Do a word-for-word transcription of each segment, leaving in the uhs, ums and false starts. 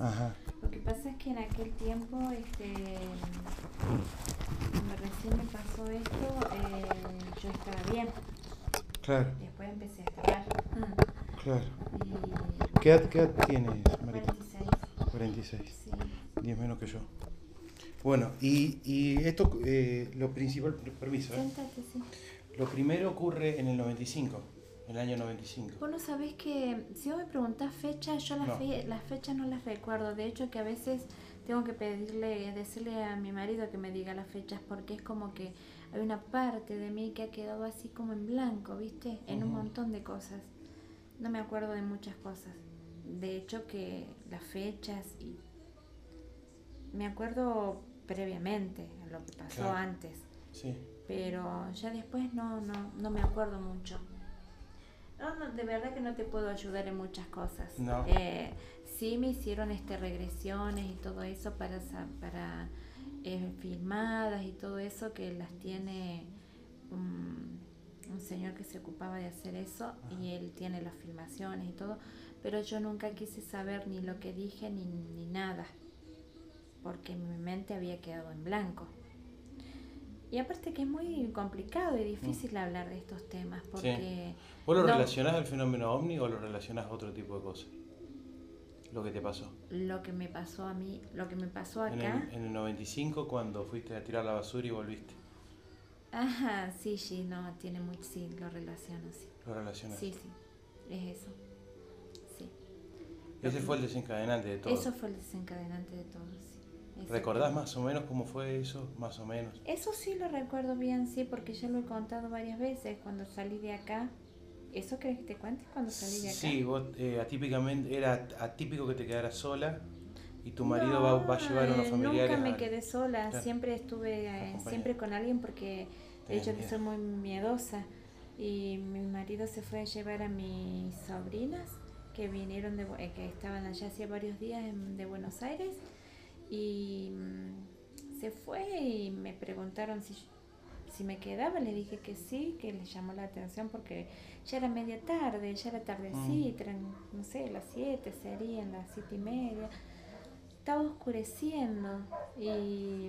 Ajá. Lo que pasa es que en aquel tiempo, este, cuando recién me pasó esto, eh, yo estaba bien. Claro. Después empecé a estar mal. Claro. Y... ¿Qué edad, qué edad tienes, Marita? cuarenta y seis. cuarenta y seis. Sí. diez menos que yo. Bueno, y, y esto, eh, lo principal, permiso, ¿eh? Siéntate, sí. Lo primero ocurre en el noventa y cinco, en el año noventa y cinco. Vos no sabés que, si vos me preguntás fechas, yo las, No. fe, las fechas no las recuerdo. De hecho, que a veces tengo que pedirle, decirle a mi marido que me diga las fechas, porque es como que hay una parte de mí que ha quedado así como en blanco, ¿viste? En uh-huh. un montón de cosas. No me acuerdo de muchas cosas. De hecho, que las fechas, y me acuerdo previamente lo que pasó claro. antes. Sí. Pero ya después no, no, no me acuerdo mucho. No, no, de verdad que no te puedo ayudar en muchas cosas. No. Eh, sí me hicieron este regresiones y todo eso para, para eh, filmadas y todo eso, que las tiene um, un señor que se ocupaba de hacer eso. Ajá. Y él tiene las filmaciones y todo, pero yo nunca quise saber ni lo que dije ni, ni nada, porque mi mente había quedado en blanco. Y aparte que es muy complicado y difícil mm. hablar de estos temas, porque... Sí. ¿Vos lo no, relacionás al fenómeno ovni o lo relacionás a otro tipo de cosas? Lo que te pasó. Lo que me pasó a mí, lo que me pasó acá... En el, en el noventa y cinco, cuando fuiste a tirar la basura y volviste. Ajá, sí, sí, no, tiene mucho... Sí, lo relaciono, sí. ¿Lo relacionas? Sí, sí, es eso. Sí. Ese fue el desencadenante de todo. Eso fue el desencadenante de todo, sí. ¿Recordás más o menos cómo fue eso? Más o menos. Eso sí lo recuerdo bien, sí, porque ya lo he contado varias veces cuando salí de acá. ¿Eso crees que te cuentes cuando salí de acá? Sí, vos eh, atípicamente, era atípico que te quedaras sola y tu marido no, va, va a llevar a unos familiares. Nunca me a... quedé sola, claro. Siempre estuve eh, siempre con alguien, porque de hecho que soy muy miedosa. Y mi marido se fue a llevar a mis sobrinas que vinieron, de, eh, que estaban allá hacía varios días en, de Buenos Aires. Y mmm, se fue y me preguntaron si, si me quedaba. Le dije que sí, que les llamó la atención porque ya era media tarde, ya era tardecita, mm. no sé, las siete serían, las siete y media. Estaba oscureciendo y,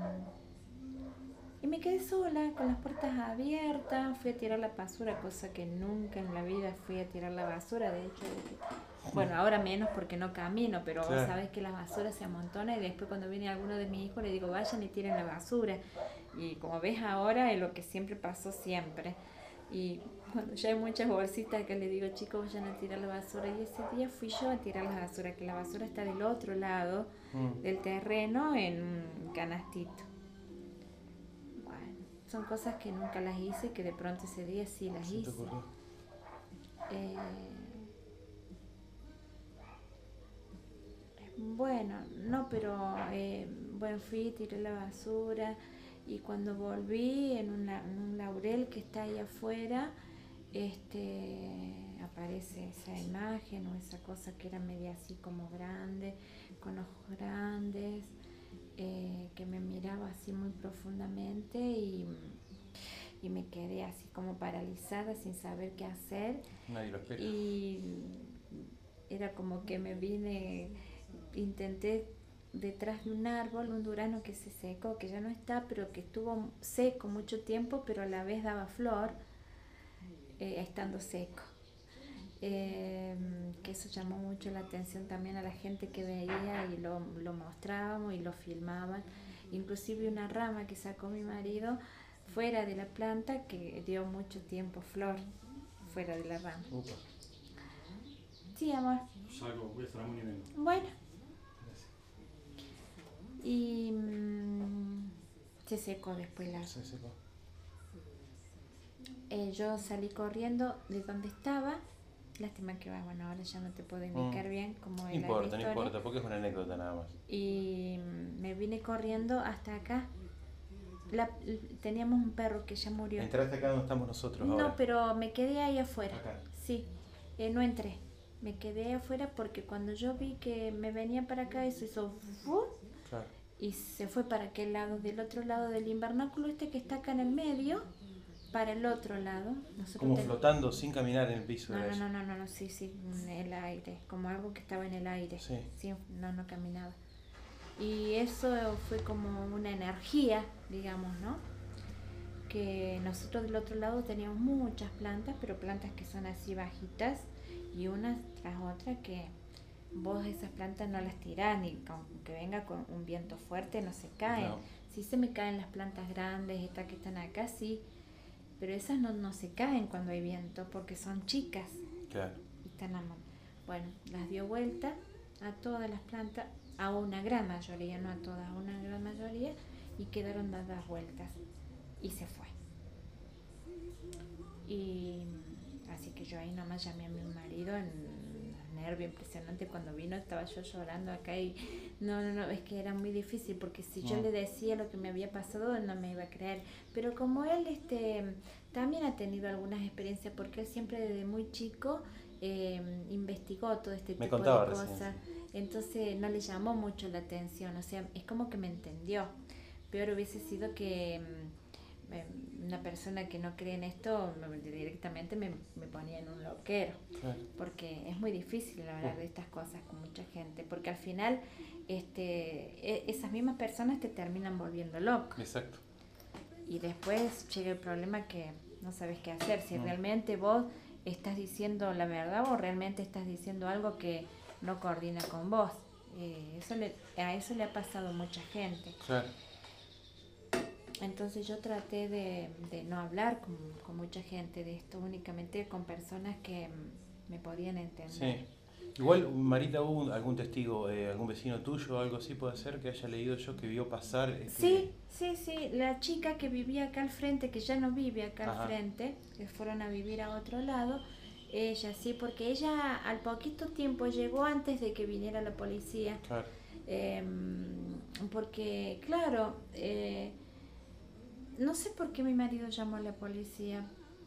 y me quedé sola con las puertas abiertas. Fui a tirar la basura, cosa que nunca en la vida fui a tirar la basura. De hecho, bueno, ahora menos porque no camino, pero claro. Vos sabés que la basura se amontona y después cuando viene alguno de mis hijos le digo vayan y tiren la basura. Y como ves ahora es lo que siempre pasó siempre. Y cuando ya hay muchas bolsitas que le digo chicos vayan a tirar la basura, y ese día fui yo a tirar la basura, que la basura está del otro lado mm. del terreno en un canastito. Bueno, son cosas que nunca las hice, que de pronto ese día sí las hice. Eh, Bueno, no, pero eh, bueno, fui, tiré la basura y cuando volví en, una, en un laurel que está ahí afuera, este, aparece esa imagen o esa cosa que era media así como grande, con ojos grandes, eh, que me miraba así muy profundamente y, y me quedé así como paralizada sin saber qué hacer. Nadie lo espera. Y era como que me vine... Intenté detrás de un árbol, un durazno que se secó, que ya no está, pero que estuvo seco mucho tiempo, pero a la vez daba flor, eh, estando seco. Eh, que eso llamó mucho la atención también a la gente que veía y lo, lo mostrábamos y lo filmaban. Inclusive una rama que sacó mi marido fuera de la planta que dio mucho tiempo flor, fuera de la rama. Upa. Sí, amor. Salgo, voy a estar muy bien. Bueno. Y mmm, se secó después la... Se secó. Eh, yo salí corriendo de donde estaba. Lástima que va, bueno, ahora ya no te puedo indicar mm. bien cómo era. No importa, la no importa, porque es una anécdota nada más. Y me vine corriendo hasta acá. La, teníamos un perro que ya murió. ¿Entraste acá donde estamos nosotros no, ahora? No, pero me quedé ahí afuera. Acá. Sí, eh, no entré. Me quedé afuera porque cuando yo vi que me venía para acá, eso hizo... Claro. Y se fue para aquel lado, del otro lado del invernáculo este que está acá en el medio, para el otro lado. Nosotros como ten... flotando sin caminar en el piso. No, de no, ella. no, no, no, no, sí, sí, en el aire, como algo que estaba en el aire. Sí. Sí, no, no caminaba. Y eso fue como una energía, digamos, ¿no? Que nosotros del otro lado teníamos muchas plantas, pero plantas que son así bajitas y unas tras otras que vos esas plantas no las tirás, ni aunque venga con un viento fuerte no se caen. No. Sí se me caen las plantas grandes, estas que están acá, sí, pero esas no, no se caen cuando hay viento porque son chicas. Claro. Y están a mano. Bueno, las dio vuelta a todas las plantas, a una gran mayoría, no a todas, a una gran mayoría, y quedaron dadas vueltas y se fue. Y así que yo ahí nomás llamé a mi marido en nervio impresionante. Cuando vino estaba yo llorando acá y no, no, no, es que era muy difícil porque si yo no. le decía lo que me había pasado él no me iba a creer, pero como él este también ha tenido algunas experiencias porque él siempre desde muy chico eh, investigó todo este me tipo de cosas recién, sí. Entonces no le llamó mucho la atención, o sea, es como que me entendió. Peor hubiese sido que una persona que no cree en esto directamente me, me ponía en un loquero, claro. Porque es muy difícil hablar de estas cosas con mucha gente, porque al final este, esas mismas personas te terminan volviendo loco. Exacto. Y después llega el problema que no sabes qué hacer, si no. realmente vos estás diciendo la verdad o realmente estás diciendo algo que no coordina con vos. Eh, eso le, a eso le ha pasado a mucha gente. Claro. Entonces yo traté de, de no hablar con, con mucha gente de esto, únicamente con personas que me podían entender. Sí. Igual, Marita, ¿hubo algún testigo, eh, algún vecino tuyo o algo así puede ser que haya leído yo que vio pasar? Este... Sí, sí, sí, la chica que vivía acá al frente, que ya no vive acá Ajá. al frente, que fueron a vivir a otro lado, ella sí, porque ella al poquito tiempo llegó antes de que viniera la policía. Claro. Eh, porque, claro... Eh, No sé por qué mi marido llamó a la policía,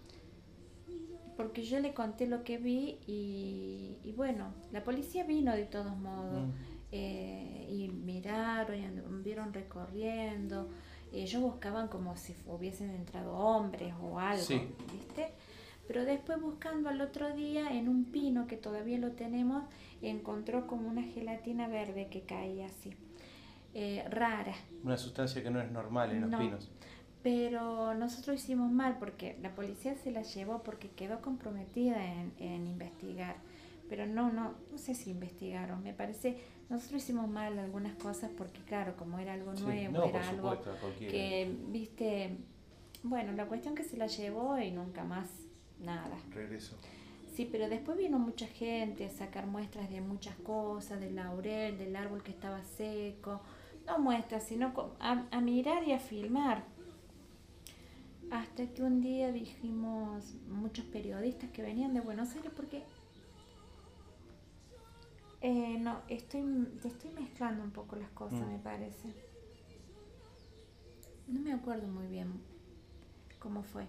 porque yo le conté lo que vi y, y bueno, la policía vino de todos modos, mm. eh, y miraron y anduvieron recorriendo, ellos buscaban como si hubiesen entrado hombres o algo, sí. ¿Viste? Pero después buscando al otro día en un pino que todavía lo tenemos, encontró como una gelatina verde que caía así, eh, rara. Una sustancia que no es normal en los no. pinos. Pero nosotros hicimos mal porque la policía se la llevó porque quedó comprometida en, en investigar. Pero no, no, no sé si investigaron. Me parece, nosotros hicimos mal algunas cosas porque claro, como era algo nuevo, sí, no, era algo supuesto, que, viste, bueno, la cuestión que se la llevó y nunca más nada. Regreso. Sí, pero después vino mucha gente a sacar muestras de muchas cosas, del laurel, del árbol que estaba seco. No muestras, sino a, a mirar y a filmar. Hasta que un día dijimos, muchos periodistas que venían de Buenos Aires, porque eh, no, estoy, te estoy mezclando un poco las cosas, mm. me parece. No me acuerdo muy bien cómo fue.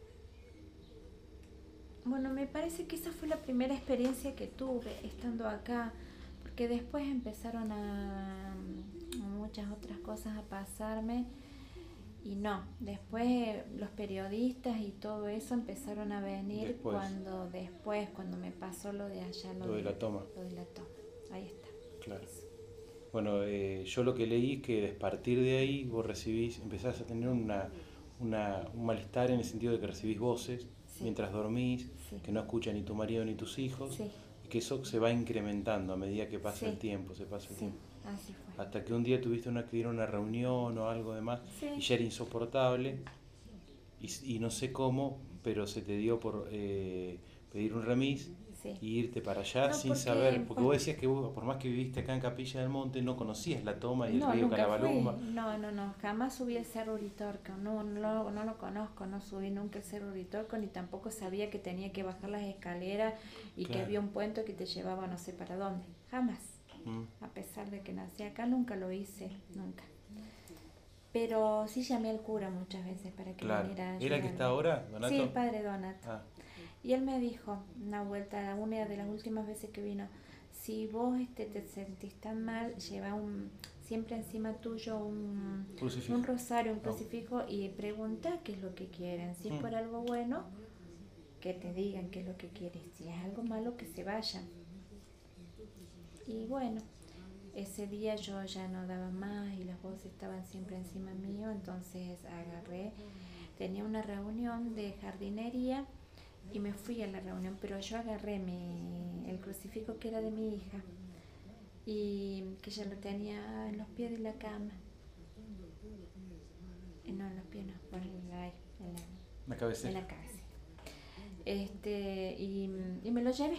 Bueno, me parece que esa fue la primera experiencia que tuve estando acá, porque después empezaron a, a muchas otras cosas a pasarme. Y no, después los periodistas y todo eso empezaron a venir después. cuando después, cuando me pasó lo de allá. Lo, lo de, de la toma. Lo de la toma, ahí está. Claro. Eso. Bueno, eh, yo lo que leí es que a partir de ahí vos recibís, empezás a tener una, una, un malestar en el sentido de que recibís voces sí. mientras dormís, sí. que no escuchan ni tu marido ni tus hijos, sí. y que eso se va incrementando a medida que pasa sí. el tiempo, se pasa el sí. tiempo. Así fue. Hasta que un día tuviste una, que ir a una reunión o algo demás sí. y ya era insoportable y, y no sé cómo, pero se te dio por eh, pedir un remis sí. y irte para allá no, sin porque, saber, porque por... vos decías que vos, por más que viviste acá en Capilla del Monte, no conocías la toma y no, el río Carabalumba. No, no, no, jamás subí el Cerro Uritorco, no, no, no lo conozco, no subí nunca el Cerro Uritorco, ni tampoco sabía que tenía que bajar las escaleras y claro. que había un puente que te llevaba no sé para dónde, jamás. A pesar de que nací acá, nunca lo hice, nunca. Pero sí llamé al cura muchas veces para que claro. viniera a ayudarme. ¿Era el que está ahora, Donato? Sí, el padre Donato. Ah. Y él me dijo, una vuelta, una de las últimas veces que vino, si vos este, te sentís tan mal, lleva un, siempre encima tuyo un, un rosario, un crucifijo oh. y pregunta qué es lo que quieren. Si es mm. por algo bueno, que te digan qué es lo que quieren. Si es algo malo, que se vayan. Y bueno, ese día yo ya no daba más y las voces estaban siempre encima mío, entonces agarré, tenía una reunión de jardinería y me fui a la reunión, pero yo agarré mi, el crucifijo que era de mi hija y que ya lo tenía en los pies de la cama. No, en los pies no, por en la, en la, la cabecera. En la cabecera. Este, y, y me lo llevé.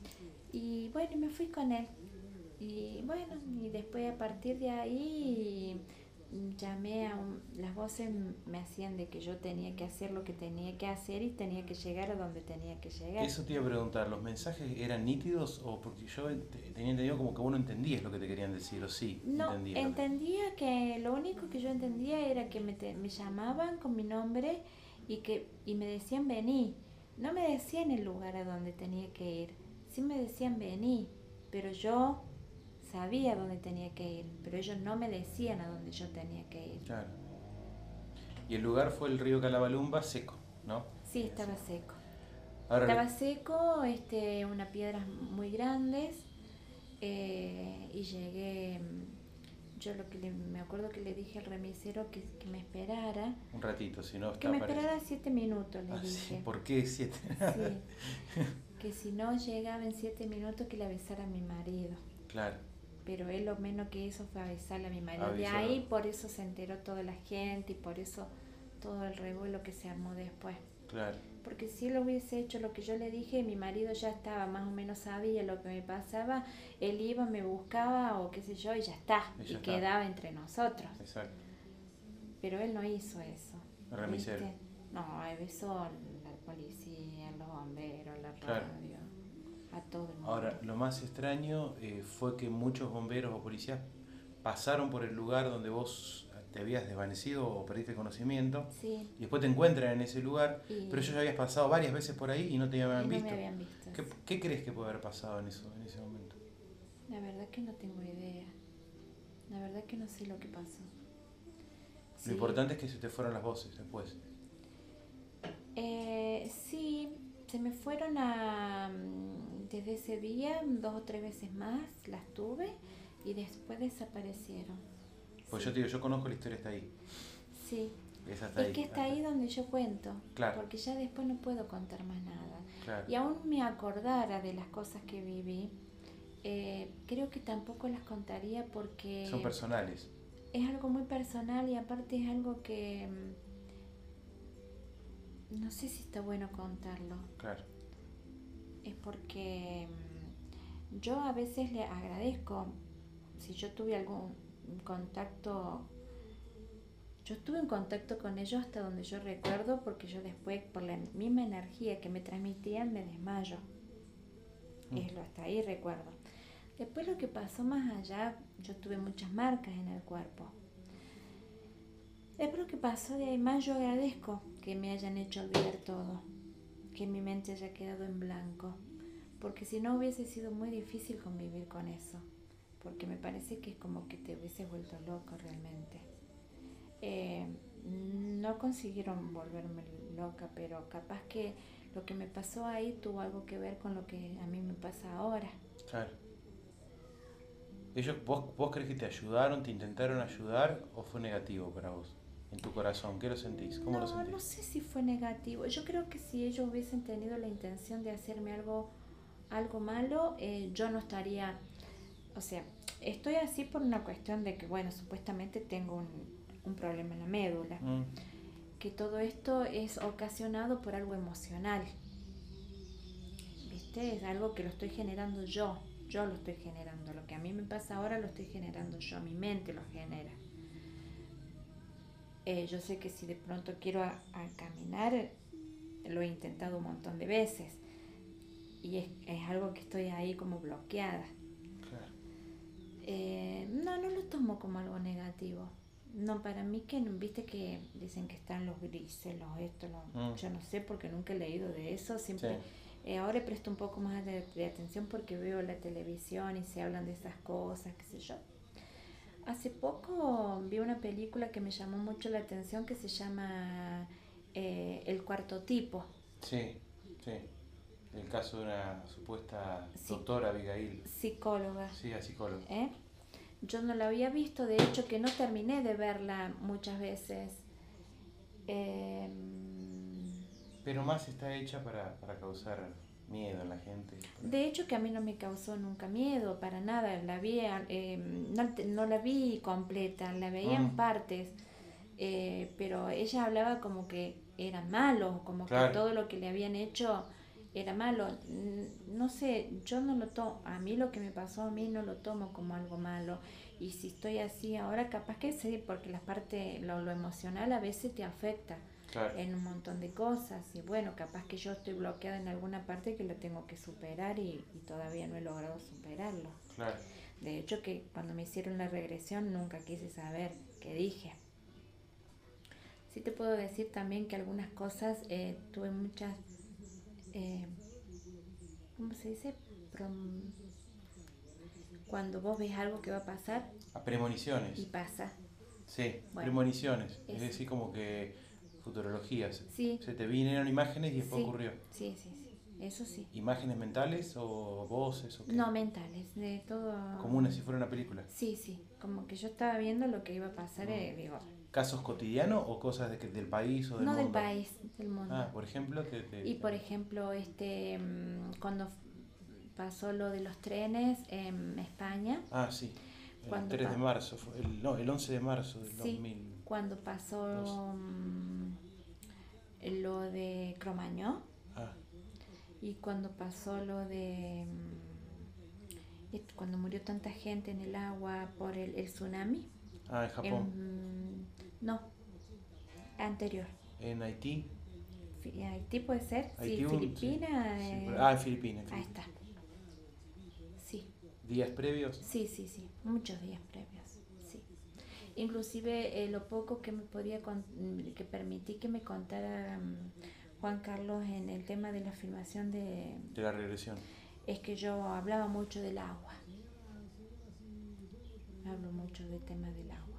Y bueno, me fui con él. Y bueno, y después a partir de ahí llamé a un, las voces me hacían de que yo tenía que hacer lo que tenía que hacer y tenía que llegar a donde tenía que llegar. Eso te iba a preguntar, ¿los mensajes eran nítidos o porque yo tenía entendido como que vos no entendías lo que te querían decir o sí? No, entendía, entendía que... que lo único que yo entendía era que me, te, me llamaban con mi nombre y que y me decían vení. No me decían el lugar a donde tenía que ir, sí me decían vení, pero yo sabía dónde tenía que ir, pero ellos no me decían a dónde yo tenía que ir. Claro. Y el lugar fue el río Calabalumba seco, ¿no? Sí, estaba seco. Ahora estaba le... seco, este, unas piedras muy grandes, eh, y llegué, yo lo que le, me acuerdo que le dije al remisero que, que me esperara. Un ratito, si no... Que me esperara parece... siete minutos, le ah, dije. Sí, ¿por qué siete? Sí, que si no llegaba en siete minutos que le avisara a mi marido. Claro. Pero él lo menos que hizo fue avisarle a mi marido. Avisó. De ahí por eso se enteró toda la gente y por eso todo el revuelo que se armó después. Claro. Porque si él hubiese hecho lo que yo le dije, mi marido ya estaba, más o menos sabía lo que me pasaba, él iba, me buscaba o qué sé yo y ya está, y, ya y está. Quedaba entre nosotros. Exacto. Pero él no hizo eso. El remisero. ¿Viste? No, avisó a la policía, a los bomberos, a la radio. Claro. A todo el mundo. Ahora, lo más extraño eh, fue que muchos bomberos o policías pasaron por el lugar donde vos te habías desvanecido o perdiste el conocimiento, sí. Y después te encuentran en ese lugar, y... pero ellos ya habías pasado varias veces por ahí y no te habían y no visto. Me habían visto ¿Qué, sí. ¿Qué crees que puede haber pasado en, eso, en ese momento? La verdad que no tengo idea. La verdad que no sé lo que pasó. Lo sí. importante es que se te fueron las voces después. Eh, sí, se me fueron a... Desde ese día, dos o tres veces más las tuve y después desaparecieron. Pues sí. yo te digo, yo conozco la historia hasta ahí. Sí. Es, hasta es ahí, que está ahí donde yo cuento. Claro. Porque ya después no puedo contar más nada. Claro. Y aún me acordara de las cosas que viví, eh, creo que tampoco las contaría porque... Son personales. Es algo muy personal y aparte es algo que... No sé si está bueno contarlo. Claro. Es porque yo a veces le agradezco si yo tuve algún contacto, yo estuve en contacto con ellos hasta donde yo recuerdo, porque yo después por la misma energía que me transmitían me desmayo. Mm. Es lo hasta ahí recuerdo. Después lo que pasó más allá, yo tuve muchas marcas en el cuerpo. Después lo que pasó de ahí más, yo agradezco que me hayan hecho olvidar todo, que mi mente haya quedado en blanco, porque si no hubiese sido muy difícil convivir con eso, porque me parece que es como que te hubiese vuelto loco realmente. Eh, no consiguieron volverme loca, pero capaz que lo que me pasó ahí tuvo algo que ver con lo que a mí me pasa ahora. Claro. Ellos, ¿vos, vos crees que te ayudaron, te intentaron ayudar o fue negativo para vos? En tu corazón, ¿qué lo sentís? ¿Cómo no, lo sentís? No sé si fue negativo. Yo creo que si ellos hubiesen tenido la intención de hacerme algo, algo malo, eh, yo no estaría... O sea, estoy así por una cuestión de que, bueno, supuestamente tengo un, un problema en la médula. Mm. Que todo esto es ocasionado por algo emocional. ¿Viste? Es algo que lo estoy generando yo. Yo lo estoy generando. Lo que a mí me pasa ahora lo estoy generando yo. Mi mente lo genera. Eh, yo sé que si de pronto quiero a, a caminar, lo he intentado un montón de veces y es, es algo que estoy ahí como bloqueada. Claro. Eh, no, no lo tomo como algo negativo. No, para mí que, viste que dicen que están los grises, los esto, los, mm. yo no sé porque nunca he leído de eso, siempre sí. Eh, ahora presto un poco más de, de atención porque veo la televisión y se hablan de esas cosas, qué sé yo. Hace poco vi una película que me llamó mucho la atención que se llama eh, El cuarto tipo. Sí, sí. El caso de una supuesta Sí, doctora Abigail. psicóloga. Sí, a psicóloga. ¿Eh? Yo no la había visto, de hecho que no terminé de verla muchas veces. Eh, Pero más está hecha para, para causar miedo en la gente. de hecho que a mí no me causó nunca miedo, para nada. La vi, eh, no, no la vi completa, la veía en Mm, partes. Eh, pero ella hablaba como que eran malos, como que claro, todo lo que le habían hecho era malo. Mm, No sé, yo no lo tomo, a mí lo que me pasó a mí no lo tomo como algo malo. Y si estoy así ahora, capaz que sí, porque la parte, lo, lo emocional a veces te afecta claro, en un montón de cosas. Y bueno, capaz que yo estoy bloqueada en alguna parte que lo tengo que superar y, y todavía no he logrado superarlo. claro. De hecho, que cuando me hicieron la regresión nunca quise saber qué dije. Sí te puedo decir también que algunas cosas eh, tuve muchas, eh, ¿cómo se dice? Prom- Cuando vos ves algo que va a pasar A y premoniciones. pasa. Sí, Bueno, premoniciones. Es eso. decir, como que futurología. Se, Sí, se te vinieron imágenes y después sí, ocurrió. sí, sí, sí. Eso sí. ¿Imágenes mentales o voces o qué? No mentales, de todo. Como una si fuera una película. Sí, sí. Como que yo estaba viendo lo que iba a pasar, Mm. eh, digo, ¿Casos cotidianos o cosas de que- del país o del no del mundo? país, del mundo. Ah, por ejemplo, te, te- Y por te- ejemplo, este, mm, cuando pasó lo de los trenes en España, Ah, sí. El cuando tres de pa- marzo, fue- el, no, el once de marzo del dos sí, mil cuando dos. pasó mm, lo de Cromañón Ah, y cuando pasó lo de mm, et- cuando murió tanta gente en el agua por el, el tsunami, ah, en Japón. en, no, anterior. En Haití. Fi- Haití puede ser, sí, Haití un, sí, Filipinas, sí, eh, pero- ah, en Filipinas, en ahí Filipinas. está, sí, Días previos. sí, sí, sí, muchos días previos, sí. Inclusive eh, lo poco que me podía con- que permití que me contara mm, Juan Carlos en el tema de la filmación de De la regresión. es que yo hablaba mucho del agua, hablo mucho del tema del agua.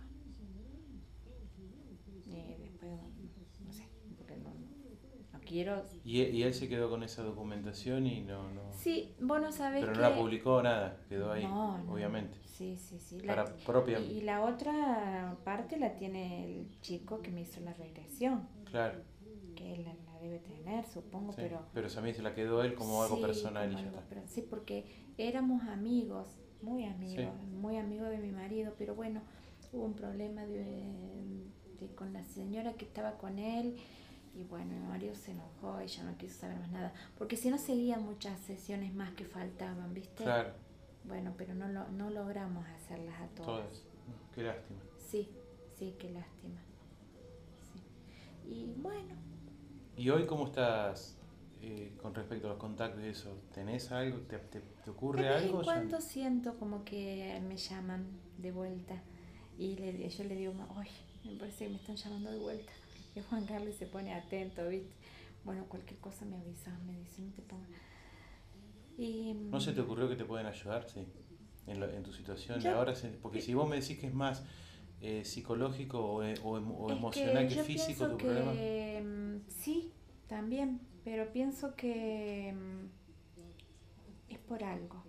Eh, después, no sé, porque no, no quiero. Y, e- y él se quedó con esa documentación y no, no. Sí, vos no sabés Pero que. no la publicó nada, quedó ahí, No, no. obviamente. Sí, sí, sí. La- Para propia. y, y la otra parte la tiene el chico que me hizo la regresión, Claro, que él la, la debe tener, supongo, sí. pero. Pero también se la quedó él como algo Sí, personal y como ya algo, está. pero sí, porque éramos amigos, muy amigos, Sí. muy amigos de mi marido, pero bueno, hubo un problema de, de- con la señora que estaba con él y bueno, mi marido se enojó y ya no quiso saber más nada, porque si no seguían muchas sesiones más que faltaban, ¿viste? Claro, Bueno, pero no, lo, no logramos hacerlas a todas. todas. Qué lástima. Sí, sí, qué lástima. Sí. Y bueno, ¿Y hoy cómo estás eh, con respecto a los contactos y eso? ¿Tenés algo? ¿Te, te, te ocurre de vez algo? en Ya- cuando siento como que me llaman de vuelta y le, yo le digo, ay, me parece que me están llamando de vuelta. Y Juan Carlos se pone atento, ¿viste? Bueno, cualquier cosa me avisa, me dice, no te pongas. Y, ¿No se te ocurrió que te pueden ayudar? Sí. En, lo- en tu situación yo- ahora, se- porque si vos me decís que es más eh, psicológico o, e- o emo- o es emocional que, yo físico pienso tu problema. que mm, sí, también, pero pienso que mm, es por algo.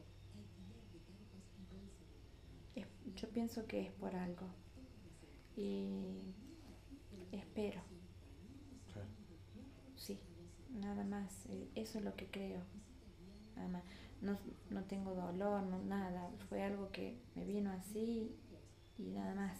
Es- yo pienso que es por algo. Y espero, Claro. sí, nada más. eh, Eso es lo que creo. Nada más. No, no tengo dolor, no nada. Fue algo que me vino así y nada más.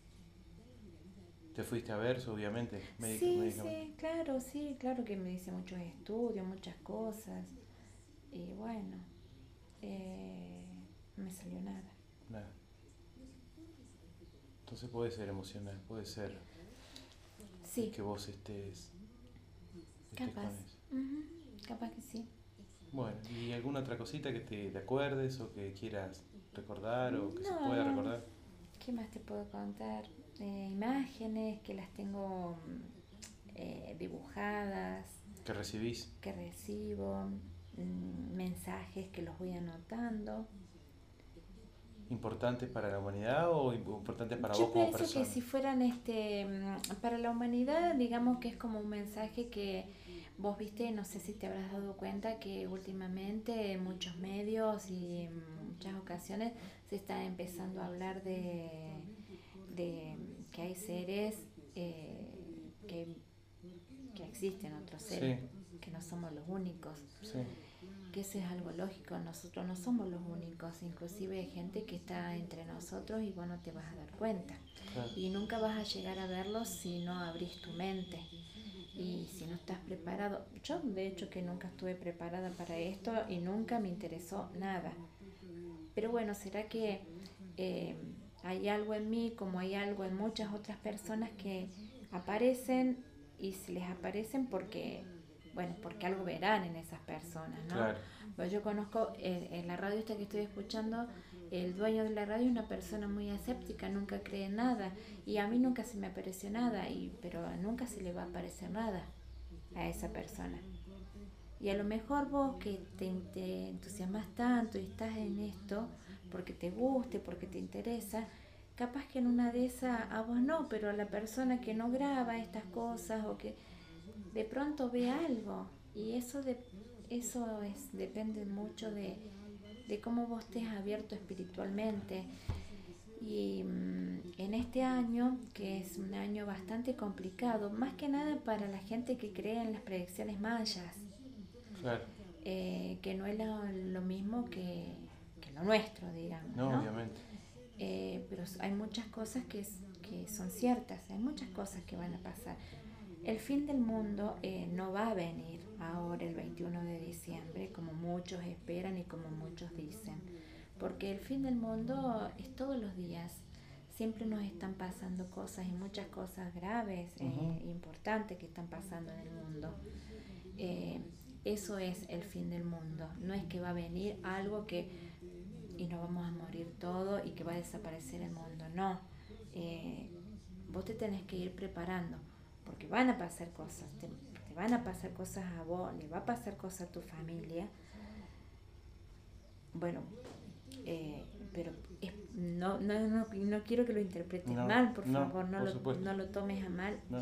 ¿Te fuiste a ver, obviamente? Médica- Sí, médicamente. sí, claro, sí, claro que me hice muchos estudios, muchas cosas. Y bueno, eh, no me salió nada. Nada. Entonces puede ser emocional, puede ser Sí, que vos estés, estés capaz. con eso. Ujú, capaz que sí. Bueno, ¿y alguna otra cosita que te, te acuerdes o que quieras recordar o que se No. pueda recordar? ¿Qué más te puedo contar? Eh, imágenes que las tengo mm, eh, dibujadas, Que recibís. que recibo. mmm, mensajes que los voy anotando. ¿Importantes para la humanidad o importantes para Yo vos como pienso persona? que si fueran este para la humanidad, digamos que es como un mensaje que vos viste, no sé si te habrás dado cuenta que últimamente en muchos medios y en muchas ocasiones se está empezando a hablar de, de que hay seres eh, que, que existen otros seres, sí, que no somos los únicos. Sí. Que eso es algo lógico, nosotros no somos los únicos, inclusive hay gente que está entre nosotros y vos no te vas a dar cuenta. Claro. Y nunca vas a llegar a verlos si no abrís tu mente y si no estás preparado. Yo de hecho que nunca estuve preparada para esto y nunca me interesó nada. Pero bueno, será que eh, hay algo en mí como hay algo en muchas otras personas que aparecen y se les aparecen porque... bueno, porque algo verán en esas personas, ¿no? Claro. Pues yo conozco en, en la radio esta que estoy escuchando, el dueño de la radio es una persona muy escéptica, nunca cree en nada y a mí nunca se me apareció nada, y, pero nunca se le va a aparecer nada a esa persona. Y a lo mejor vos que te, te entusiasmas tanto y estás en esto porque te guste, porque te interesa, capaz que en una de esas a vos no, pero a la persona que no graba estas cosas o que de pronto ve algo, y eso de eso es depende mucho de, de cómo vos estés abierto espiritualmente. Y mmm, en este año, que es un año bastante complicado, más que nada para la gente que cree en las predicciones mayas, claro. eh, que no es lo, lo mismo que, que lo nuestro, digamos, no, ¿no? Obviamente. Eh, pero hay muchas cosas que, que son ciertas, hay muchas cosas que van a pasar. El fin del mundo eh, no va a venir ahora el veintiuno de diciembre, como muchos esperan y como muchos dicen, porque el fin del mundo es todos los días. Siempre nos están pasando cosas y muchas cosas graves e uh-huh. importantes que están pasando en el mundo. Eh, eso es el fin del mundo. No es que va a venir algo que y nos vamos a morir todos y que va a desaparecer el mundo. No. Eh, vos te tenés que ir preparando. Porque van a pasar cosas, te, te van a pasar cosas a vos, le va a pasar cosas a tu familia. Bueno, eh, pero es, no, no, no, no quiero que lo interpretes no, mal, por no, favor, no, por lo, no lo tomes a mal. No.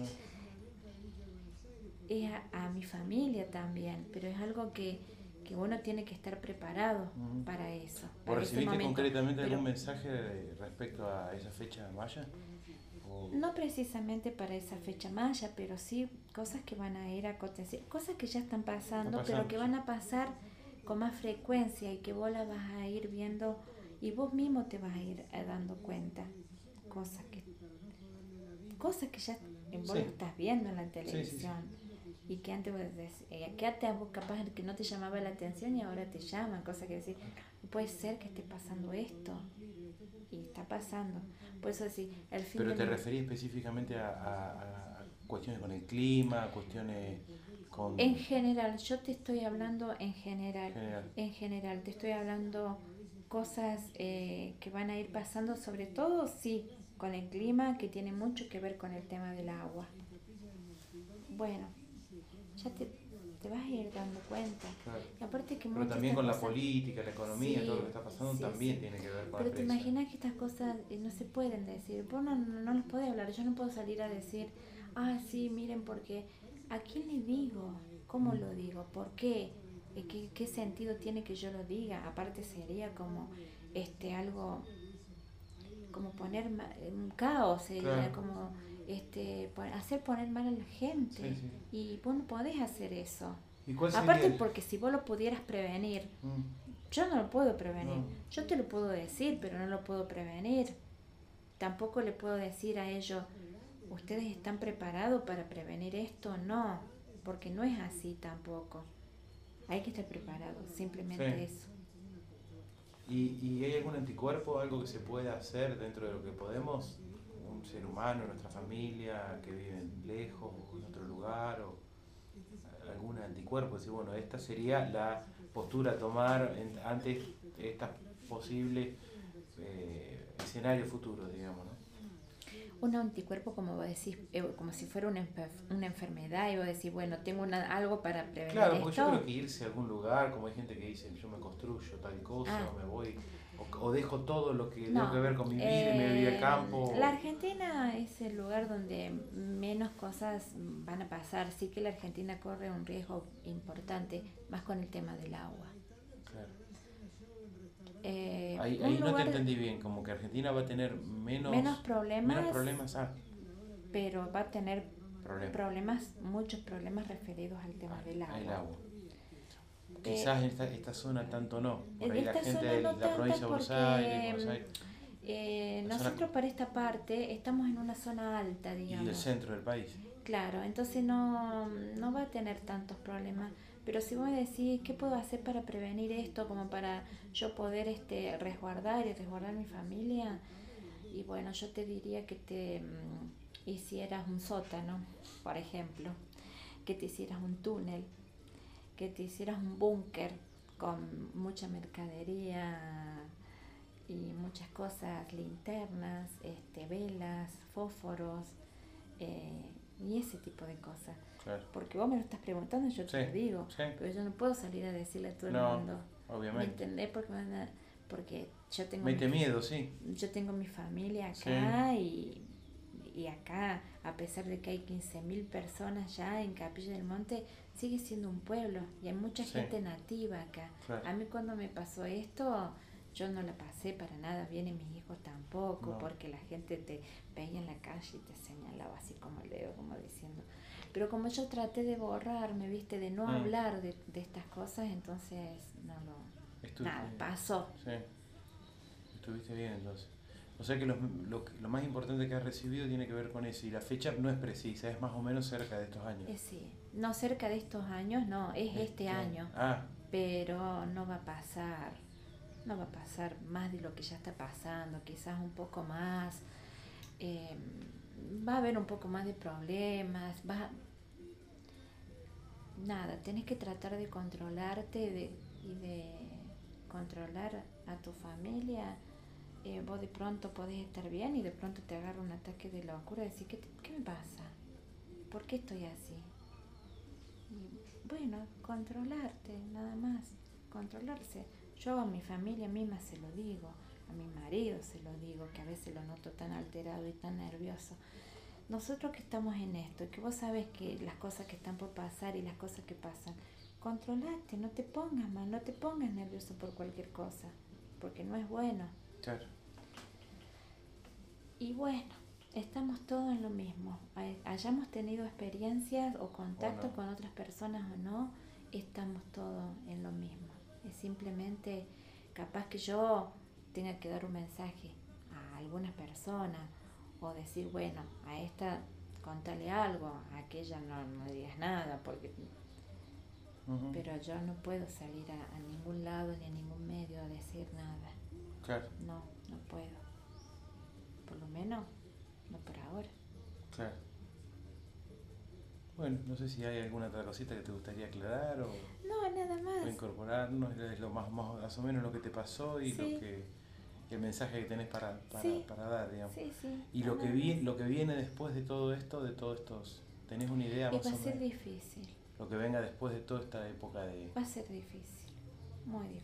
Es a, a mi familia también, pero es algo que, que uno tiene que estar preparado uh-huh. para eso. ¿O recibiste concretamente pero, algún mensaje respecto a esa fecha maya? No precisamente para esa fecha maya, pero sí cosas que van a ir a acontecer, cosas que ya están pasando, pasando, pero que van a pasar con más frecuencia y que vos las vas a ir viendo y vos mismo te vas a ir dando cuenta. Cosas que cosas que ya vos sí. lo estás viendo en la televisión sí, sí, sí. y que antes vos decís, eh, que antes vos capaz que no te llamaba la atención y ahora te llaman, cosas que decís, no puede ser que esté pasando esto. Y está pasando. Por eso sí, el fin Pero te del... referís específicamente a, a, a cuestiones con el clima, cuestiones con... En general, yo te estoy hablando en general. general. En general, te estoy hablando cosas eh, que van a ir pasando, sobre todo, sí, con el clima, que tiene mucho que ver con el tema del agua. Bueno, ya te... te vas a ir dando cuenta. Claro. Y aparte que pero también con cosas, la política, la economía, sí, todo lo que está pasando sí, también sí. tiene que ver con pero la te imaginas que estas cosas eh, no se pueden decir. Vos no, no, no las podés hablar. Yo no puedo salir a decir, ah, sí, miren, porque ¿a quién le digo? ¿Cómo lo digo? ¿Por qué? ¿Qué, qué sentido tiene que yo lo diga? Aparte sería como este algo, como poner un caos, sería claro. como... Este, hacer poner mal a la gente sí, sí. y vos no podés hacer eso. ¿Y cuál aparte el... porque si vos lo pudieras prevenir, mm. yo no lo puedo prevenir, no. yo te lo puedo decir, pero no lo puedo prevenir. Tampoco le puedo decir a ellos, ¿ustedes están preparados para prevenir esto? No, porque no es así tampoco. Hay que estar preparados, simplemente sí. eso. ¿Y, ¿Y hay algún anticuerpo, algo que se pueda hacer dentro de lo que podemos? Un ser humano, nuestra familia, que viven lejos o en otro lugar, o algún anticuerpo, decir, bueno, esta sería la postura a tomar en, ante estos posibles eh, escenarios futuros, digamos, ¿no? Un anticuerpo, como vos decís, eh, como si fuera una, una enfermedad, y vos decís, bueno, tengo una, algo para prevenir claro, esto. porque yo creo que irse a algún lugar, como hay gente que dice, yo me construyo tal cosa, Ah. o me voy, o, o dejo todo lo que No, tengo que ver con mi vida eh, y me voy al campo. La Argentina es el lugar donde menos cosas van a pasar. Sí que la Argentina corre un riesgo importante, más con el tema del agua. Claro. Eh, ahí ahí no te entendí bien, como que Argentina va a tener menos, menos problemas, menos problemas ah. pero va a tener Problema. problemas, muchos problemas referidos al tema ah, del agua. El agua. Quizás en esta, esta zona tanto no. Por ahí la gente de no la provincia de Buenos Aires, Buenos Aires. Eh, nosotros zona... para esta parte estamos en una zona alta, digamos. Y el centro del país. Claro, entonces no, no va a tener tantos problemas. Pero si vos me decís, ¿qué puedo hacer para prevenir esto? Como para yo poder este, resguardar y resguardar mi familia. Y bueno, yo te diría que te um, hicieras un sótano, por ejemplo. Que te hicieras un túnel. Que te hicieras un búnker con mucha mercadería y muchas cosas, linternas, este, velas, fósforos eh, y ese tipo de cosas. Claro. Porque vos me lo estás preguntando y yo te sí, lo digo, sí. pero yo no puedo salir a decirle a todo el no, mundo. Obviamente. ¿Me entendés? Porque, porque yo tengo Mete mi, miedo, sí. Yo tengo mi familia acá sí. y, y acá, a pesar de que hay quince mil personas ya en Capilla del Monte, sigue siendo un pueblo y hay mucha sí. gente nativa acá. Claro. A mí cuando me pasó esto, yo no la pasé para nada bien y mis hijos tampoco, no. porque la gente te veía en la calle y te señalaba así como el dedo, como diciendo. Pero como yo traté de borrarme, viste, de no mm. hablar de, de estas cosas, entonces no lo... Estuve, nada, pasó. Sí, estuviste bien entonces. O sea que lo, lo, lo más importante que has recibido tiene que ver con eso, y la fecha no es precisa, es más o menos cerca de estos años. Eh, sí, no cerca de estos años, no, es este, este año, ah. pero no va a pasar, no va a pasar más de lo que ya está pasando, quizás un poco más, eh, va a haber un poco más de problemas, va, nada, tenés que tratar de controlarte de, y de controlar a tu familia. Eh, vos de pronto podés estar bien y de pronto te agarra un ataque de locura y decís, ¿qué, te, ¿qué me pasa? ¿Por qué estoy así? Y bueno, controlarte, nada más, controlarse. Yo a mi familia misma se lo digo, a mi marido se lo digo, que a veces lo noto tan alterado y tan nervioso. Nosotros que estamos en esto, que vos sabes que las cosas que están por pasar y las cosas que pasan, controlate, no te pongas mal, no te pongas nervioso por cualquier cosa, porque no es bueno. Claro. Y bueno, estamos todos en lo mismo. Hayamos tenido experiencias o contacto no. con otras personas o no, estamos todos en lo mismo. Es simplemente capaz que yo tenga que dar un mensaje a algunas personas o decir, bueno, a esta contale algo, a aquella no, no le digas nada, porque uh-huh. pero yo no puedo salir a, a ningún lado ni a ningún medio a decir nada. Claro. No, no puedo. Por lo menos, no por ahora. Claro. Bueno, no sé si hay alguna otra cosita que te gustaría aclarar o... No, nada más. O incorporarnos, es lo más, más, más o menos lo que te pasó y sí. lo que el mensaje que tenés para, para, sí. para dar, digamos. Sí, sí. Y lo que, vi, lo que viene después de todo esto, de todos estos... ¿Tenés una idea y más va o a ser menos? Difícil. Lo que venga después de toda esta época de... Va a ser difícil, muy difícil.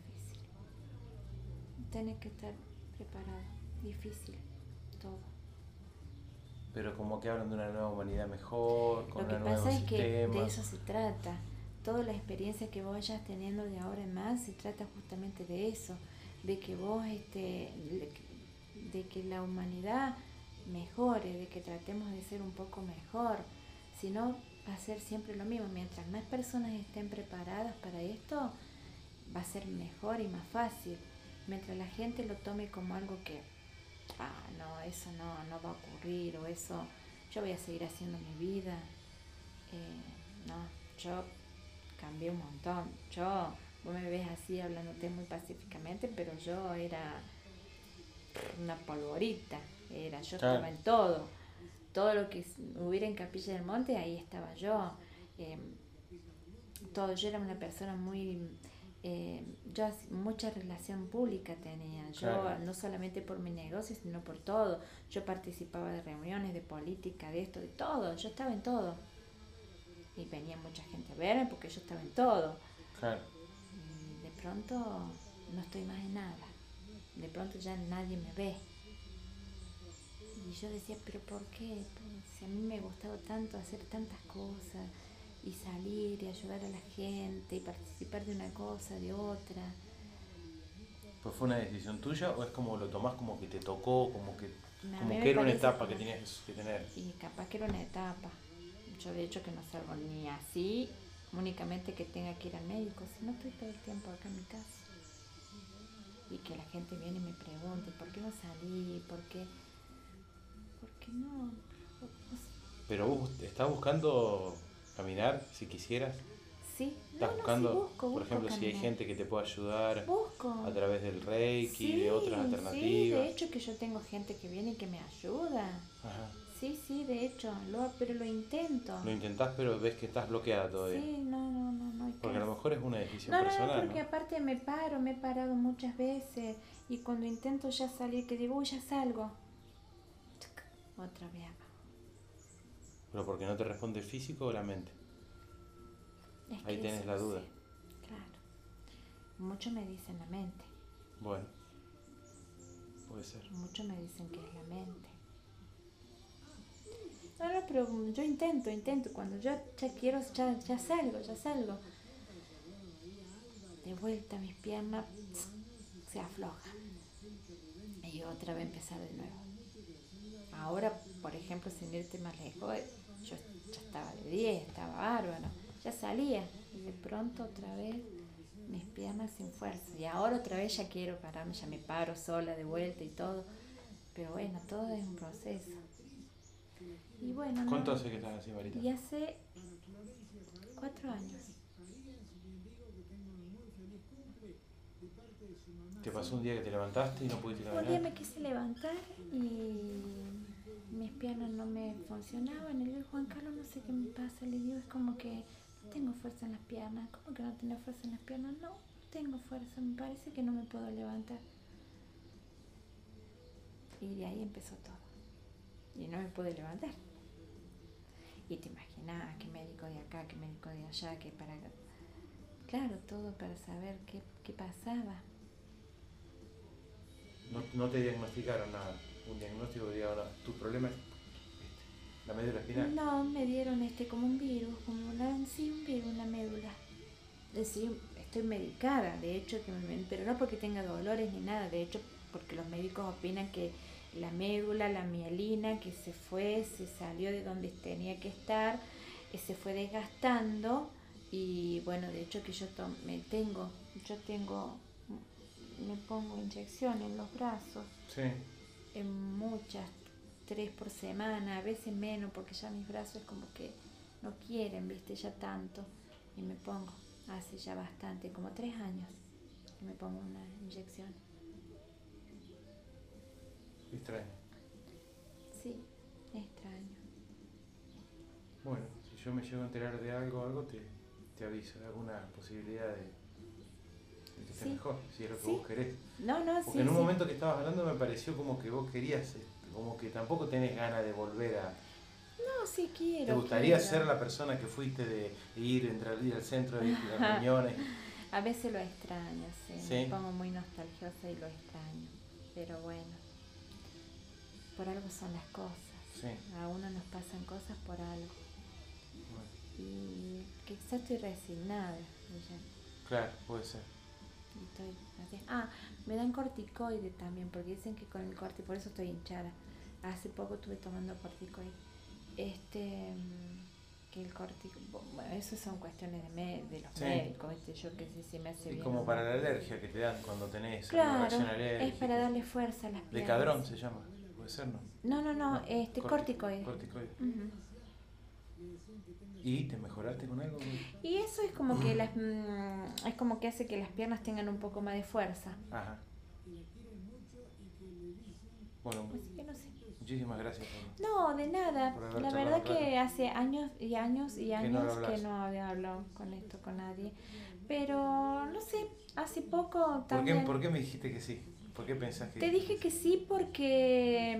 Tenés que estar preparado, difícil, todo. Pero como que hablan de una nueva humanidad mejor, con Lo que una pasa nueva es sistema. que de eso se trata. Toda la experiencia que vos vayas teniendo de ahora en más se trata justamente de eso, de que vos, este, de que la humanidad mejore, de que tratemos de ser un poco mejor. Si no, va a ser siempre lo mismo. Mientras más personas estén preparadas para esto, va a ser mejor y más fácil. Mientras la gente lo tome como algo que, ah, no, eso no, no va a ocurrir, o eso, yo voy a seguir haciendo mi vida. Eh, no, yo cambié un montón. Yo, vos me ves así hablándote muy pacíficamente, pero yo era una polvorita, era, yo claro. estaba en todo. Todo lo que hubiera en Capilla del Monte, ahí estaba yo. Eh, todo, yo era una persona muy... eh, yo as- mucha relación pública tenía, yo Claro. no solamente por mi negocio, sino por todo. Yo participaba de reuniones, de política, de esto, de todo, yo estaba en todo. Y venía mucha gente a verme porque yo estaba en todo. Claro. Y de pronto no estoy más en nada. De pronto ya nadie me ve. Y yo decía, pero ¿por qué? Pues, si a mí me gustaba tanto hacer tantas cosas y salir y ayudar a la gente y participar de una cosa, de otra. ¿Pues fue una decisión tuya o es como lo tomás como que te tocó, como que, A como mí que me era una parece etapa como- que tenías que tener? Y capaz que era una etapa. Yo de hecho que no salgo ni así, únicamente que tenga que ir al médico, si no estoy todo el tiempo acá en mi casa. Y que la gente viene y me pregunte, ¿por qué no salí? ¿Por qué? ¿Por qué no? No sé. Pero vos estás buscando caminar, si quisieras. Sí, Estás no, no, sí, buscando, busco, por busco ejemplo, si hay caminar. gente que te pueda ayudar Busco. a través del Reiki, Sí, de otras sí, alternativas. de hecho que yo tengo gente que viene y que me ayuda. Ajá. Sí, sí, de hecho, lo, pero lo intento. Lo intentás, pero ves que estás bloqueada todavía. Sí, no, no, no, no hay Porque a lo caso. mejor es una decisión No, no, personal, no, porque ¿no? aparte me paro, me he parado muchas veces y cuando intento ya salir, que digo, uy, ya salgo, tuc, otra vez abajo. Pero porque no te responde el físico o la mente. Es Ahí que tenés eso la no duda. sé. Claro. Mucho me dicen la mente, Bueno, puede ser. mucho me dicen que es la mente. No, no, pero yo intento, intento, cuando yo ya quiero, ya, ya salgo, ya salgo. De vuelta mis piernas tsk, se aflojan. Y otra vez empezar de nuevo. Ahora, por ejemplo, sin irte más lejos, yo ya estaba de diez, estaba bárbaro, ya salía. Y de pronto otra vez mis piernas sin fuerza. Y ahora otra vez ya quiero pararme, ya me paro sola de vuelta y todo. Pero bueno, todo es un proceso. Y bueno, ¿Cuánto no, hace que estás así, Marita? y hace cuatro años. ¿Te pasó un día que te levantaste y no pudiste Un día caminar? me quise levantar y mis piernas no me funcionaban. Y le digo, Juan Carlos, no sé qué me pasa. Le digo, es como que no tengo fuerza en las piernas. ¿Cómo que no tengo fuerza en las piernas? No, no tengo fuerza. Me parece que no me puedo levantar. Y de ahí empezó todo. Y no me pude levantar. Y te imaginas, qué médico de acá, qué médico de allá, que para... Claro, todo para saber qué, qué pasaba. No, no te diagnosticaron nada. Un diagnóstico que diga, "Ahora, tu problema es este, la médula espinal". No, me dieron este como un virus, como una, sí, un virus, una médula. Es decir, estoy medicada, de hecho, que me, pero no porque tenga dolores ni nada, de hecho, porque los médicos opinan que la médula, la mielina, que se fue, se salió de donde tenía que estar, eh, se fue desgastando y bueno, de hecho que yo to- me tengo, yo tengo, me pongo inyección en los brazos, Sí. en muchas, tres por semana, a veces menos, porque ya mis brazos como que no quieren, viste, ya tanto, y me pongo, hace ya bastante, como tres años, que me pongo una inyección. Extraño. Sí, es extraño. Bueno, si yo me llego a enterar de algo, algo te, te aviso, de alguna posibilidad de, de que esté Sí. mejor, si es lo que Sí. vos querés. No, no, Porque sí, en un sí. momento que estabas hablando me pareció como que vos querías, este, como que tampoco tenés ganas de volver a... No, sí quiero. ¿Te gustaría quiero. ser la persona que fuiste de ir, entrar, ir al centro, ir a las reuniones? A veces lo extraño, sí. Sí. Me pongo muy nostalgiosa y lo extraño. Pero bueno, por algo son las cosas. Sí. A uno nos pasan cosas por algo. Bueno, Y quizás estoy resignada. Ya, claro, puede ser. y estoy así. Ah, me dan corticoide también, porque dicen que con el corticoide, por eso estoy hinchada. Hace poco estuve tomando corticoide. Este, mm, que el corticoide, bueno, eso son cuestiones de, me, de los Sí. médicos, ¿viste? Yo que sé si me hace Y bien. como o no. para la alergia que te dan cuando tenés una Claro, reacción es alérgica. para darle fuerza a las piernas. Decadrón se llama, puede ser, ¿no? No, no, no, No, este corti- corticoide. corticoide. Ujú. ¿Y te mejoraste con algo? Y eso es como que las mm, es como que hace que las piernas tengan un poco más de fuerza. Ajá. Bueno, Así que no sé. muchísimas gracias por... No, de nada. Por haber La charlado verdad un que hace años y años y Que no años lo que hablas. no había hablado con esto con nadie. Pero, no sé, hace poco ¿Por qué, también... ¿Por qué me dijiste que sí? ¿Por qué pensás que...? Te dije que sí porque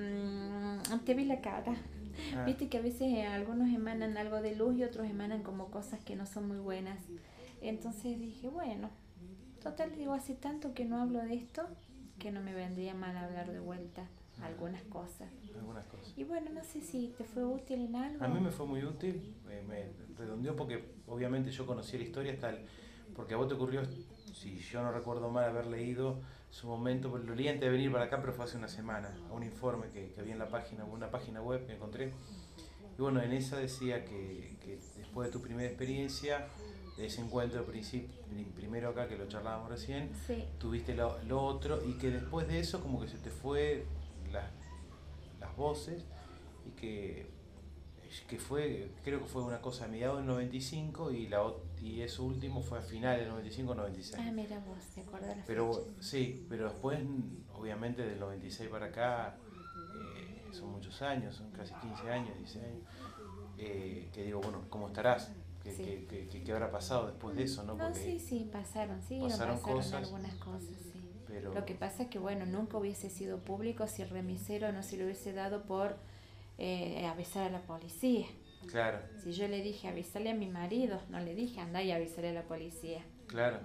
mmm, te vi la cara. Ah. Viste que a veces algunos emanan algo de luz y otros emanan como cosas que no son muy buenas. Entonces dije, bueno, total, digo, hace tanto que no hablo de esto que no me vendría mal hablar de vuelta algunas cosas. Algunas cosas. Y bueno, no sé si te fue útil en algo. A mí me fue muy útil, eh, me redondeó porque obviamente yo conocí la historia hasta el, porque a vos te ocurrió, si yo no recuerdo mal, haber leído su momento, pues lo leí antes de venir para acá, pero fue hace una semana, un informe que, que había en la página, una página web que encontré. Y bueno, en esa decía que, que después de tu primera experiencia, de ese encuentro de principio, primero acá que lo charlábamos recién, sí. tuviste lo, lo otro y que después de eso como que se te fue la, las voces y que, que fue, creo que fue una cosa a mediados del noventa y cinco y, la, y eso último fue a finales del noventa y cinco noventa y seis. Ah, mira vos, ¿te acuerdas las Pero fechas? sí, pero después, obviamente del noventa y seis para acá, eh, son muchos años, son casi quince años, dieciséis años, eh, que digo, bueno, ¿cómo estarás? ¿Qué, sí. qué, qué, qué, qué habrá pasado después de eso? No, no sí, sí, pasaron, sí, pasaron, pasaron cosas, algunas cosas, sí. Pero... Lo que pasa es que, bueno, nunca hubiese sido público si el remisero no se lo hubiese dado por eh, avisar a la policía. Claro. Si yo le dije avisarle a mi marido, no le dije andá y avisarle a la policía. Claro.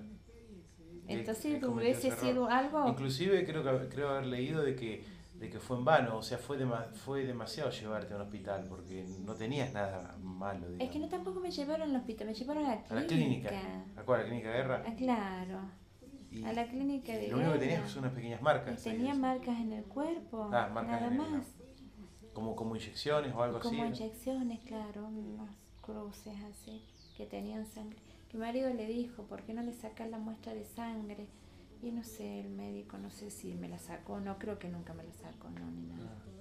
Entonces hubiese sido algo... Inclusive creo que creo haber leído de que, de que fue en vano, o sea, fue, dema, fue demasiado llevarte a un hospital porque no tenías nada malo. Digamos. Es que no tampoco me llevaron al hospital, me llevaron a la clínica. ¿A la clínica? ¿A cuál? ¿A la clínica de guerra? Ah, claro. Y a la clínica de lo único que tenías son unas pequeñas marcas. Y tenía marcas en el cuerpo, ah, marcas nada en el, más. Como, como inyecciones o algo como así. Como inyecciones, claro, unas cruces así, que tenían sangre. Mi marido le dijo, ¿por qué no le sacas la muestra de sangre? Y no sé, el médico, no sé si me la sacó, no creo que nunca me la sacó, no, ni nada. Ah.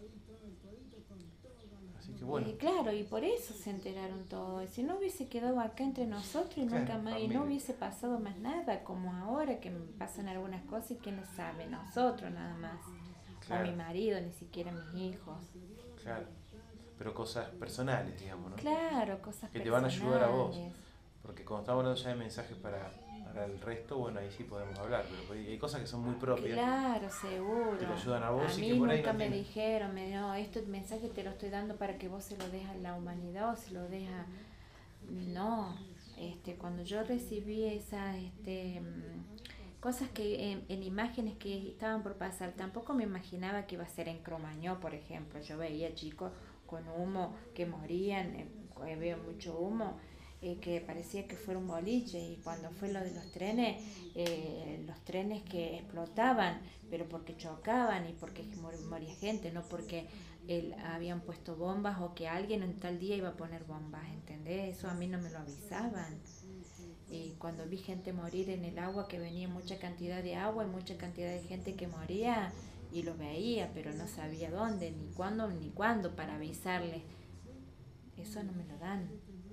Así que bueno. Eh, claro, y por eso se enteraron todo. Si no hubiese quedado acá entre nosotros y claro, nunca más, familia. Y no hubiese pasado más nada, como ahora que me pasan algunas cosas y que no sabe, nosotros nada más. Claro. O mi marido, ni siquiera mis hijos. Claro, pero cosas personales, digamos, ¿no? Claro, cosas que personales. Que te van a ayudar a vos. Porque cuando estamos hablando ya de mensajes para, para el resto, bueno, ahí sí podemos hablar, pero hay cosas que son muy propias. Claro, seguro. Que te ayudan a vos a y mí que por ahí nunca no me tiene... dijeron, me no, este mensaje te lo estoy dando para que vos se lo des a la humanidad o se lo des a... No, este, cuando yo recibí esas este, cosas que en, en imágenes que estaban por pasar, tampoco me imaginaba que iba a ser en Cromañó, por ejemplo. Yo veía chicos con humo que morían, eh, veo mucho humo. Eh, que parecía que fuera un boliche, y cuando fue lo de los trenes, eh, los trenes que explotaban, pero porque chocaban y porque mor- moría gente, no porque él, habían puesto bombas o que alguien en tal día iba a poner bombas, ¿entendés? Eso a mí no me lo avisaban. Y cuando vi gente morir en el agua, que venía mucha cantidad de agua y mucha cantidad de gente que moría, y lo veía, pero no sabía dónde, ni cuándo, ni cuándo para avisarles. Eso no me lo dan.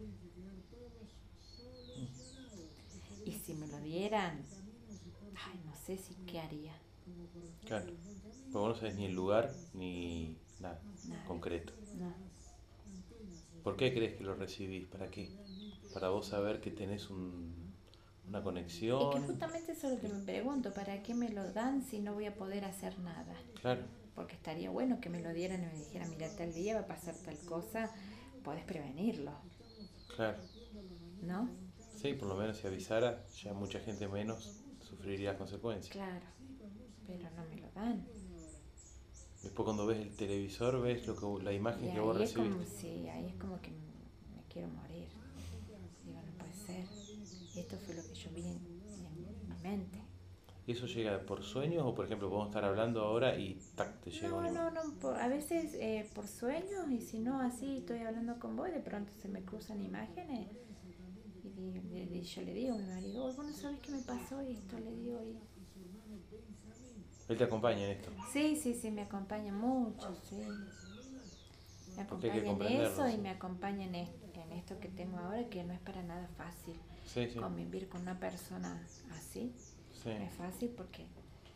Y si me lo dieran, ay, no sé si qué haría. Claro, porque vos no sabés ni el lugar ni nada, nada. concreto. No. ¿Por qué crees que lo recibís? ¿Para qué? Para vos saber que tenés un, una conexión. Es que justamente eso es lo que me pregunto, ¿para qué me lo dan si no voy a poder hacer nada? Claro. Porque estaría bueno que me lo dieran y me dijeran, mira, tal día va a pasar tal cosa, podés prevenirlo. Claro. ¿No? Sí, por lo menos si avisara, ya mucha gente menos sufriría las consecuencias. Claro, pero no me lo dan. Después cuando ves el televisor, ves lo que la imagen y que vos recibiste. Como, sí, ahí es como que me quiero morir. Digo, no puede ser. Y esto fue lo que yo vi en, en mi mente. ¿Y eso llega por sueños o, por ejemplo, podemos estar hablando ahora y tac, te llega no, una... No, no, por, a veces eh, por sueños, y si no, así estoy hablando con vos y de pronto se me cruzan imágenes. Y, y, y yo le digo a mi marido, vos no sabés qué me pasó esto, le digo. Y... ¿Él te acompaña en esto? Sí, sí, sí, me acompaña mucho, sí. Me acompaña en eso, sí. Y me acompaña en esto, en esto que tengo ahora, que no es para nada fácil. Sí, sí. Convivir con una persona así, sí. No es fácil porque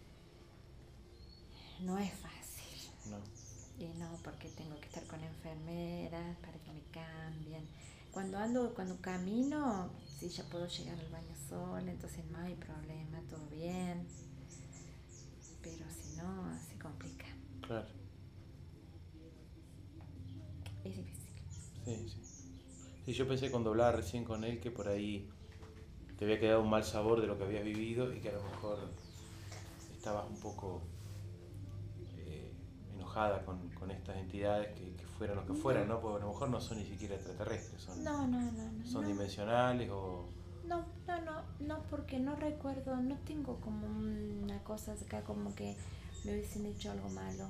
no es fácil. No. Y no, porque tengo que estar con enfermeras para que me cambien. cuando ando, cuando camino, sí, ya puedo llegar al baño sola, entonces no hay problema, todo bien. Pero si no, se complica. Claro. Es difícil. Sí, sí. Sí, yo pensé cuando hablaba recién con él que por ahí te había quedado un mal sabor de lo que habías vivido y que a lo mejor estabas un poco eh, enojada con, con estas entidades que, que fueran lo que fueran, ¿no? Porque a lo mejor no son ni siquiera extraterrestres, son, No, no, no, no. son no. dimensionales o... No, no, no, no, porque no recuerdo, no tengo como una cosa acá como que me hubiesen hecho algo malo.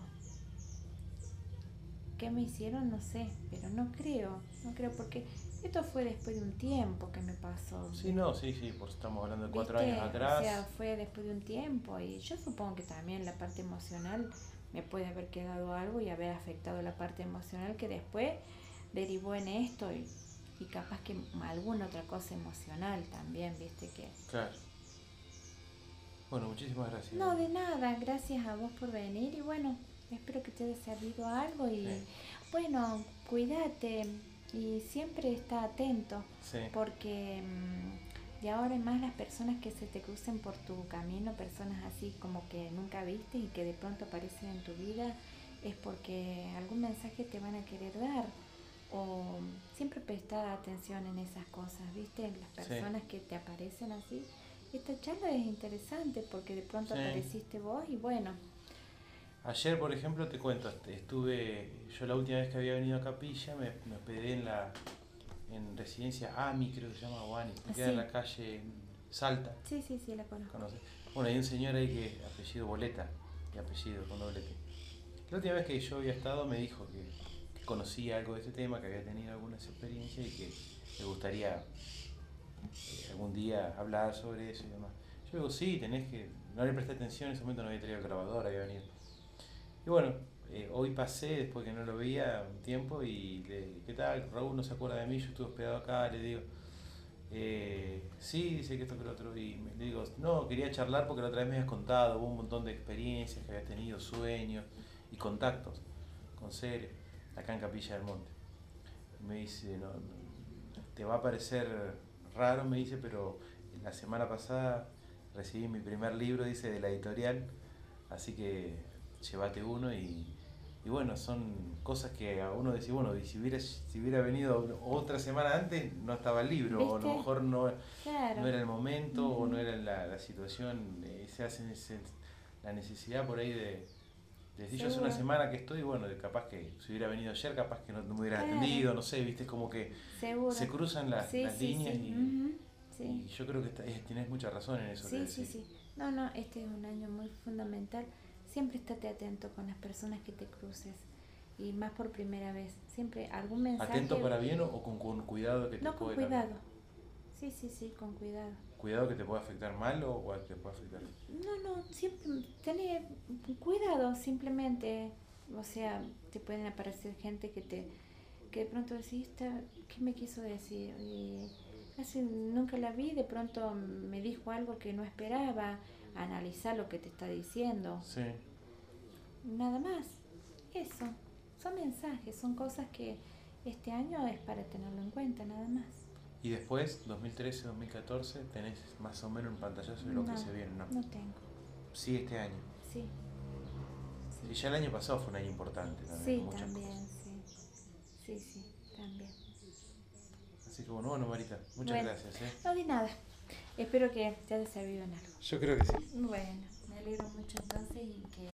¿Qué me hicieron? No sé, pero no creo, no creo, porque esto fue después de un tiempo que me pasó. Sí, no, sí, sí, pues estamos hablando de cuatro ¿Viste? años atrás. O sea, fue después de un tiempo y yo supongo que también la parte emocional me puede haber quedado algo y haber afectado la parte emocional que después derivó en esto y, y capaz que alguna otra cosa emocional también, ¿viste? Que... Claro. Bueno, muchísimas gracias. No, de nada, gracias a vos por venir y bueno, espero que te haya servido algo y sí. Bueno, cuídate y siempre está atento, sí. Porque mmm, de ahora en más las personas que se te crucen por tu camino, personas así como que nunca viste y que de pronto aparecen en tu vida, es porque algún mensaje te van a querer dar. O siempre prestar atención en esas cosas, ¿viste? En las personas sí. Que te aparecen así. Esta charla es interesante porque de pronto sí. Apareciste vos y bueno. Ayer, por ejemplo, te cuento, estuve, yo la última vez que había venido a Capilla me, me hospedé en la en residencia AMI, creo que se llama, o ANI, que queda sí. En la calle Salta. Sí, sí, sí, la conozco. ¿Conoces? Bueno, hay un señor ahí que apellido Boleta, de apellido con doble T. La última vez que yo había estado me dijo que, que conocía algo de este tema, que había tenido algunas experiencias y que le gustaría eh, algún día hablar sobre eso y demás. Yo digo, sí, tenés que... No le presté atención, en ese momento no había traído el grabador, había venido. Y bueno, eh, hoy pasé, después que no lo veía un tiempo, y le, ¿qué tal? Raúl no se acuerda de mí, yo estuve hospedado acá, le digo, eh, sí, dice que esto que lo otro, y me, le digo, no, quería charlar porque la otra vez me habías contado, hubo un montón de experiencias que habías tenido, sueños y contactos con seres acá en Capilla del Monte. Y me dice, no, no, te va a parecer raro, me dice, pero la semana pasada recibí mi primer libro, dice, de la editorial, así que llévate uno y, y bueno, son cosas que a uno dice, bueno, y si hubiera, si hubiera venido otra semana antes, no estaba el libro, ¿viste? O a lo mejor no, claro. No era el momento, uh-huh. O no era la, la situación, eh, se hace ese, la necesidad por ahí de, de decir, yo hace una semana que estoy, bueno, de capaz que si hubiera venido ayer, capaz que no me hubieras claro. Atendido, no sé, viste, como que Seguro. Se cruzan las, sí, las sí, líneas sí. Y, uh-huh. Sí. Y yo creo que está, es, tienes mucha razón en eso. Sí, sí, sí. No, no, este es un año muy fundamental. Siempre estate atento con las personas que te cruces y más por primera vez. Siempre algún mensaje. ¿Atento para bien o con, con cuidado que te no, puede? No, con cuidado. Sí, sí, sí, con cuidado. ¿Cuidado que te pueda afectar mal o que te pueda afectar? No, no, siempre tener cuidado simplemente. O sea, te pueden aparecer gente que te que de pronto decís, ¿qué me quiso decir? Y casi nunca la vi, de pronto me dijo algo que no esperaba. Analizar lo que te está diciendo. Sí. Nada más. Eso. Son mensajes, son cosas que este año es para tenerlo en cuenta, nada más. Y después, dos mil trece, dos mil catorce, tenés más o menos un pantallazo de lo no, que se viene, ¿no? No tengo. Sí, este año. Sí. Sí. Y ya el año pasado fue un año importante también. Sí, muchas también, cosas. sí. Sí, sí, también. Así que bueno, bueno, Marita, muchas bueno, gracias. ¿eh? No di nada. Espero que te haya servido en algo. Yo creo que sí. Bueno, me alegro mucho entonces y que...